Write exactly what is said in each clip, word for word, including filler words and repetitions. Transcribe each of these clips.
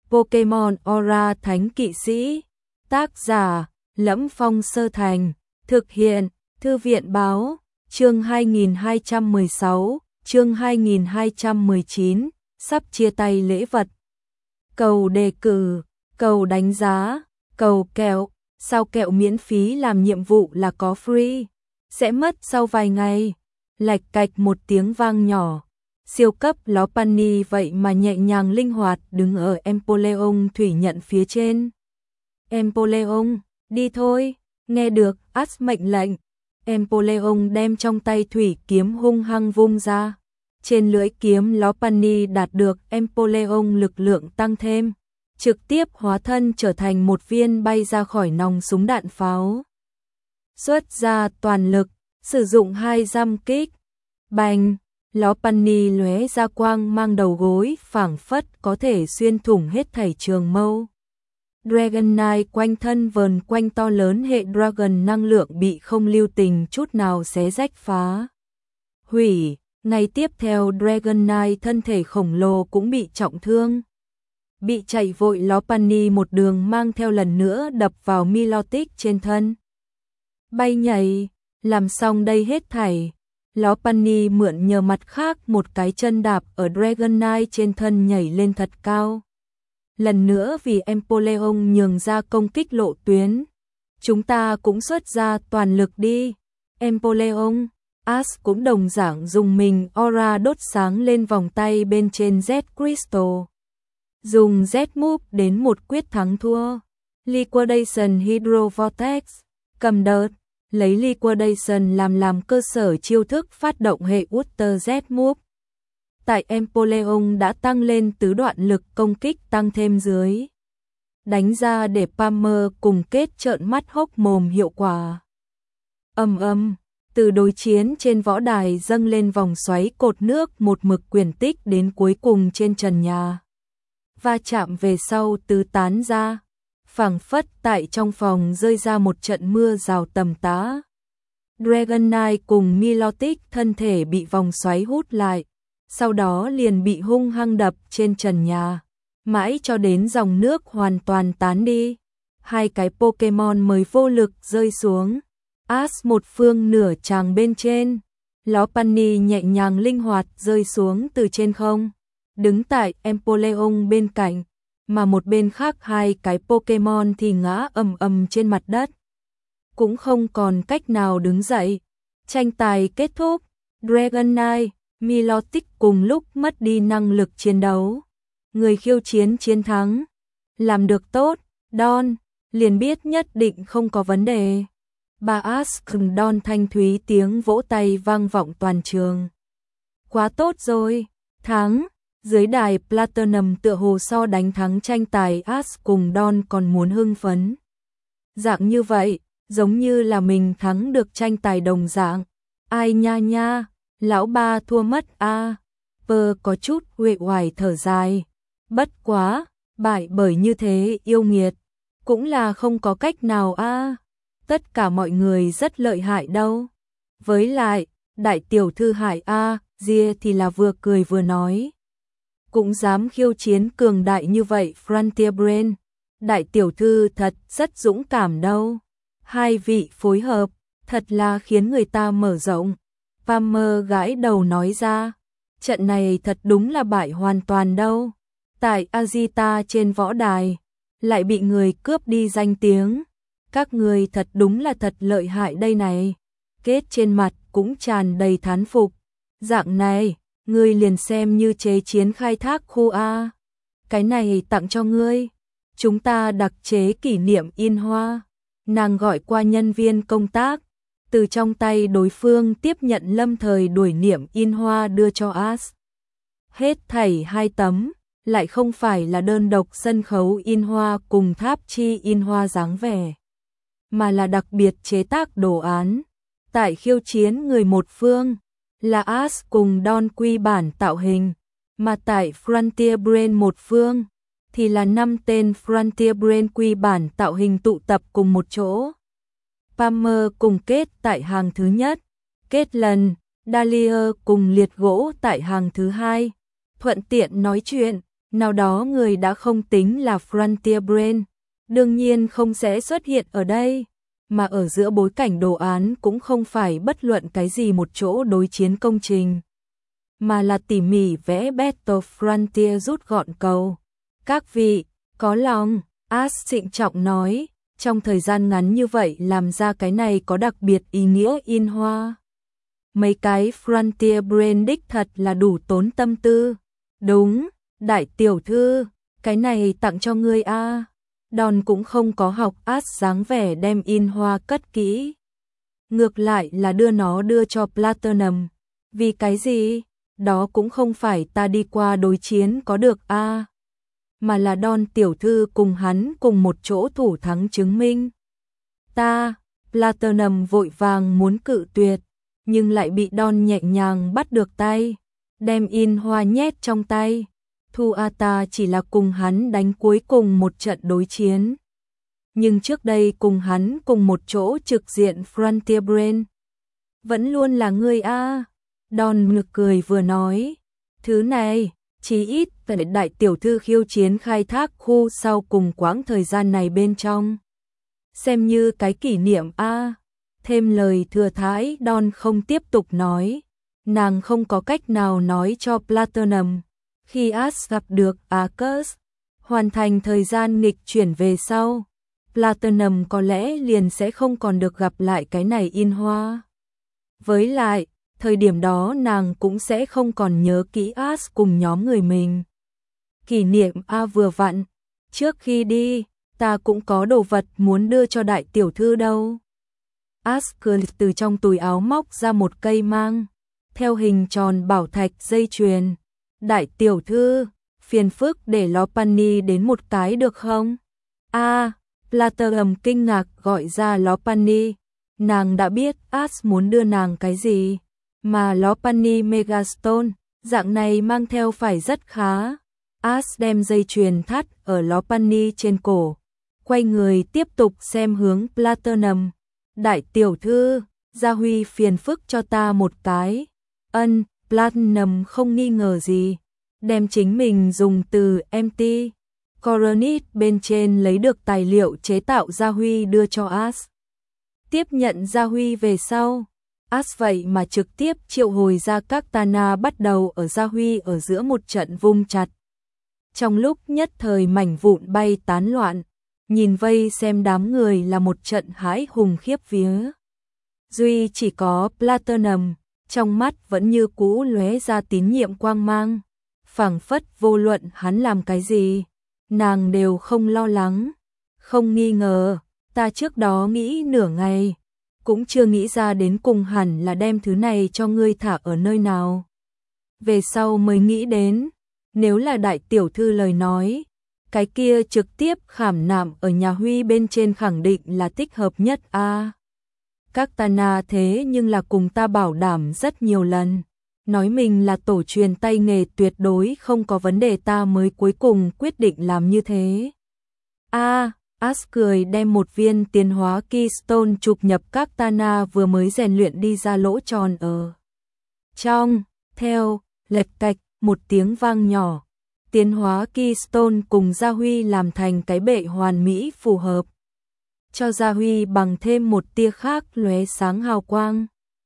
Pokemon Aura Thánh Kỵ Sĩ. Tác giả: Lẫm Phong Sơ Thành. Thực hiện: Thư viện báo. Chương hai nghìn hai trăm mười sáu, chương hai nghìn hai trăm mười chín, sắp chia tay lễ vật. Cầu đề cử, cầu đánh giá, cầu kẹo, sao kẹo miễn phí làm nhiệm vụ là có free, sẽ mất sau vài ngày. Lạch cạch một tiếng vang nhỏ. Siêu cấp Lopunny vậy mà nhẹ nhàng linh hoạt đứng ở Empoleon thủy nhận phía trên. Empoleon, đi thôi, nghe được Ash mệnh lệnh. Empoleon đem trong tay thủy kiếm hung hăng vung ra. Trên lưỡi kiếm Lopunny đạt được Empoleon lực lượng tăng thêm, trực tiếp hóa thân trở thành một viên bay ra khỏi nòng súng đạn pháo. Xuất ra toàn lực, sử dụng hai giam kích. Bành! Lopunny lóe ra quang mang đầu gối phảng phất có thể xuyên thủng hết thảy trường mâu. Dragonite quanh thân vờn quanh to lớn hệ Dragon năng lượng bị không lưu tình chút nào xé rách phá. Hủy, ngay tiếp theo Dragonite thân thể khổng lồ cũng bị trọng thương. Bị chạy vội Lopunny một đường mang theo lần nữa đập vào Milotic trên thân. Bay nhảy, làm xong đây hết thảy. Lopunny mượn nhờ mặt khác một cái chân đạp ở Dragonite trên thân nhảy lên thật cao. Lần nữa vì Empoleon nhường ra công kích lộ tuyến. Chúng ta cũng xuất ra toàn lực đi. Empoleon, Ash cũng đồng dạng dùng mình aura đốt sáng lên vòng tay bên trên Z Crystal. Dùng Z Move đến một quyết thắng thua. Liquidation Hydro Vortex, cầm đợt. Lấy Liquidation làm làm cơ sở chiêu thức phát động hệ Water Z Move. Tại Empoleon đã tăng lên tứ đoạn lực công kích tăng thêm dưới. Đánh ra để Palmer cùng Kết trợn mắt hốc mồm hiệu quả. Ầm ầm, từ đối chiến trên võ đài dâng lên vòng xoáy cột nước một mực quyển tích đến cuối cùng trên trần nhà. Va chạm về sau tứ tán ra. Phảng phất tại trong phòng rơi ra một trận mưa rào tầm tã. Dragonite cùng Milotic thân thể bị vòng xoáy hút lại, sau đó liền bị hung hăng đập trên trần nhà, mãi cho đến dòng nước hoàn toàn tán đi. Hai cái Pokemon mới vô lực rơi xuống. Ash một phương nửa tràng bên trên. Lopunny nhẹ nhàng linh hoạt rơi xuống từ trên không, đứng tại Empoleon bên cạnh. Mà một bên khác hai cái Pokemon thì ngã ầm ầm trên mặt đất. Cũng không còn cách nào đứng dậy. Tranh tài kết thúc. Dragonite, Milotic cùng lúc mất đi năng lực chiến đấu. Người khiêu chiến chiến thắng. Làm được tốt, Don, liền biết nhất định không có vấn đề. Bà Ash cùng Don thanh thúy tiếng vỗ tay vang vọng toàn trường. Quá tốt rồi, thắng. Dưới đài Platinum tựa hồ so đánh thắng tranh tài Ash cùng Don còn muốn hưng phấn. Dạng như vậy, giống như là mình thắng được tranh tài đồng dạng. Ai nha nha, lão ba thua mất a. À. Pơ có chút uể oải thở dài. Bất quá, bại bởi như thế yêu nghiệt, cũng là không có cách nào a. À. Tất cả mọi người rất lợi hại đâu. Với lại, đại tiểu thư hại a, à, Ria thì là vừa cười vừa nói. Cũng dám khiêu chiến cường đại như vậy Frontier Brain. Đại tiểu thư thật rất dũng cảm đâu. Hai vị phối hợp, thật là khiến người ta mở rộng. Palmer gãi đầu nói ra. Trận này thật đúng là bại hoàn toàn đâu. Tại Azita trên võ đài, lại bị người cướp đi danh tiếng. Các người thật đúng là thật lợi hại đây này. Kết trên mặt cũng tràn đầy thán phục. Dạng này, ngươi liền xem như chế chiến khai thác khu A. Cái này tặng cho ngươi. Chúng ta đặc chế kỷ niệm in hoa. Nàng gọi qua nhân viên công tác, từ trong tay đối phương tiếp nhận lâm thời đuổi niệm in hoa đưa cho Ash. Hết thảy hai tấm, lại không phải là đơn độc sân khấu in hoa cùng tháp chi in hoa dáng vẻ, mà là đặc biệt chế tác đồ án. Tại khiêu chiến người một phương, là Ash cùng Don quy bản tạo hình, mà tại Frontier Brain một phương, thì là năm tên Frontier Brain quy bản tạo hình tụ tập cùng một chỗ. Palmer cùng Kết tại hàng thứ nhất, Kết lần, Dahlia cùng liệt gỗ tại hàng thứ hai. Thuận tiện nói chuyện, nào đó người đã không tính là Frontier Brain, đương nhiên không sẽ xuất hiện ở đây, mà ở giữa bối cảnh đồ án cũng không phải bất luận cái gì một chỗ đối chiến công trình, mà là tỉ mỉ vẽ Battle Frontier rút gọn cầu. Các vị, có lòng, Ash trịnh trọng nói, trong thời gian ngắn như vậy làm ra cái này có đặc biệt ý nghĩa in hoa. Mấy cái Frontier Brain đích thật là đủ tốn tâm tư. Đúng, đại tiểu thư, cái này tặng cho ngươi a. Đòn cũng không có học Ash dáng vẻ đem in hoa cất kỹ. Ngược lại là đưa nó đưa cho Platinum. Vì cái gì? Đó cũng không phải ta đi qua đối chiến có được a, mà là Don tiểu thư cùng hắn cùng một chỗ thủ thắng chứng minh. Ta, Platinum vội vàng muốn cự tuyệt, nhưng lại bị Don nhẹ nhàng bắt được tay, đem in hoa nhét trong tay. Thu a ta chỉ là cùng hắn đánh cuối cùng một trận đối chiến, nhưng trước đây cùng hắn cùng một chỗ trực diện Frontier Brain. Vẫn luôn là ngươi a. Don ngực cười vừa nói, thứ này, chí ít tại đại tiểu thư khiêu chiến khai thác khu sau cùng quãng thời gian này bên trong. Xem như cái kỷ niệm a. Thêm lời thừa thãi Don không tiếp tục nói, nàng không có cách nào nói cho Platinum. Khi Ash gặp được Arcus, hoàn thành thời gian nghịch chuyển về sau, Platinum có lẽ liền sẽ không còn được gặp lại cái này in hoa. Với lại, thời điểm đó nàng cũng sẽ không còn nhớ kỹ Ash cùng nhóm người mình. Kỷ niệm a vừa vặn, trước khi đi, ta cũng có đồ vật muốn đưa cho đại tiểu thư đâu. Ash cười từ trong túi áo móc ra một cây mang, theo hình tròn bảo thạch dây chuyền. Đại tiểu thư, phiền phức để Lopunny đến một cái được không? A, à, Platinum kinh ngạc gọi ra Lopunny. Nàng đã biết Ash muốn đưa nàng cái gì, mà Lopunny Megastone, dạng này mang theo phải rất khá. Ash đem dây chuyền thắt ở Lopunny trên cổ, quay người tiếp tục xem hướng Platinum. Đại tiểu thư, Gia Huy phiền phức cho ta một cái. Ân. Platinum không nghi ngờ gì, đem chính mình dùng từ em tê Coronet bên trên lấy được tài liệu chế tạo Gia Huy đưa cho Ash. Tiếp nhận Gia Huy về sau, Ash vậy mà trực tiếp triệu hồi ra các Tana bắt đầu ở Gia Huy ở giữa một trận vung chặt. Trong lúc nhất thời mảnh vụn bay tán loạn, nhìn vây xem đám người là một trận hãi hùng khiếp vía. Duy chỉ có Platinum, trong mắt vẫn như cũ lóe ra tín nhiệm quang mang, phảng phất vô luận hắn làm cái gì, nàng đều không lo lắng, không nghi ngờ. Ta trước đó nghĩ nửa ngày, cũng chưa nghĩ ra đến cùng hẳn là đem thứ này cho ngươi thả ở nơi nào. Về sau mới nghĩ đến, nếu là đại tiểu thư lời nói, cái kia trực tiếp khảm nạm ở nhà Huy bên trên khẳng định là thích hợp nhất a. À, các Tana thế nhưng là cùng ta bảo đảm rất nhiều lần, nói mình là tổ truyền tay nghề tuyệt đối không có vấn đề, ta mới cuối cùng quyết định làm như thế. A, à, Ash cười đem một viên tiến hóa Keystone chụp nhập các Tana vừa mới rèn luyện đi ra lỗ tròn ở trong, theo, lệch cạch, một tiếng vang nhỏ. Tiến hóa Keystone cùng Gia Huy làm thành cái bệ hoàn mỹ phù hợp, cho Gia Huy bằng thêm một tia khác lóe sáng hào quang.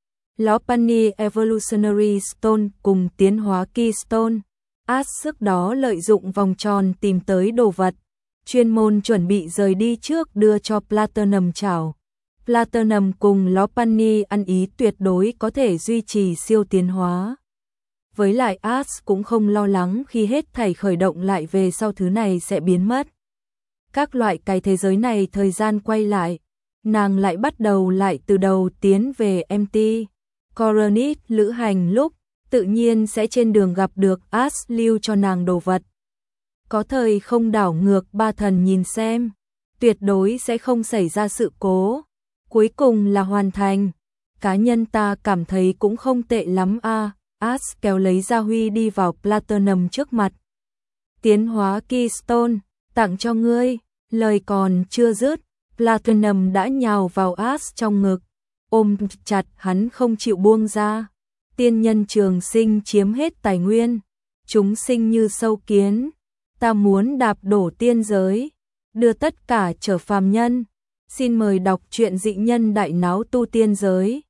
Lopunny Evolutionary Stone cùng tiến hóa Keystone, Ash sức đó lợi dụng vòng tròn tìm tới đồ vật, chuyên môn chuẩn bị rời đi trước đưa cho Platinum chào. Platinum cùng Lopunny ăn ý tuyệt đối có thể duy trì siêu tiến hóa. Với lại Ash cũng không lo lắng khi hết thảy khởi động lại về sau thứ này sẽ biến mất. Các loại cái thế giới này thời gian quay lại, nàng lại bắt đầu lại từ đầu tiến về em tê Coronet lữ hành lúc, tự nhiên sẽ trên đường gặp được Ash lưu cho nàng đồ vật. Có thời không đảo ngược ba thần nhìn xem, tuyệt đối sẽ không xảy ra sự cố. Cuối cùng là hoàn thành, cá nhân ta cảm thấy cũng không tệ lắm a. À. Ash kéo lấy Gia Huy đi vào Platinum trước mặt. Tiến hóa Keystone, tặng cho ngươi. Lời còn chưa dứt, Platinum đã nhào vào Ash trong ngực, ôm chặt hắn không chịu buông ra. Tiên nhân trường sinh chiếm hết tài nguyên, chúng sinh như sâu kiến, ta muốn đạp đổ tiên giới, đưa tất cả trở phàm nhân. Xin mời đọc truyện Dị Nhân Đại Náo Tu Tiên Giới.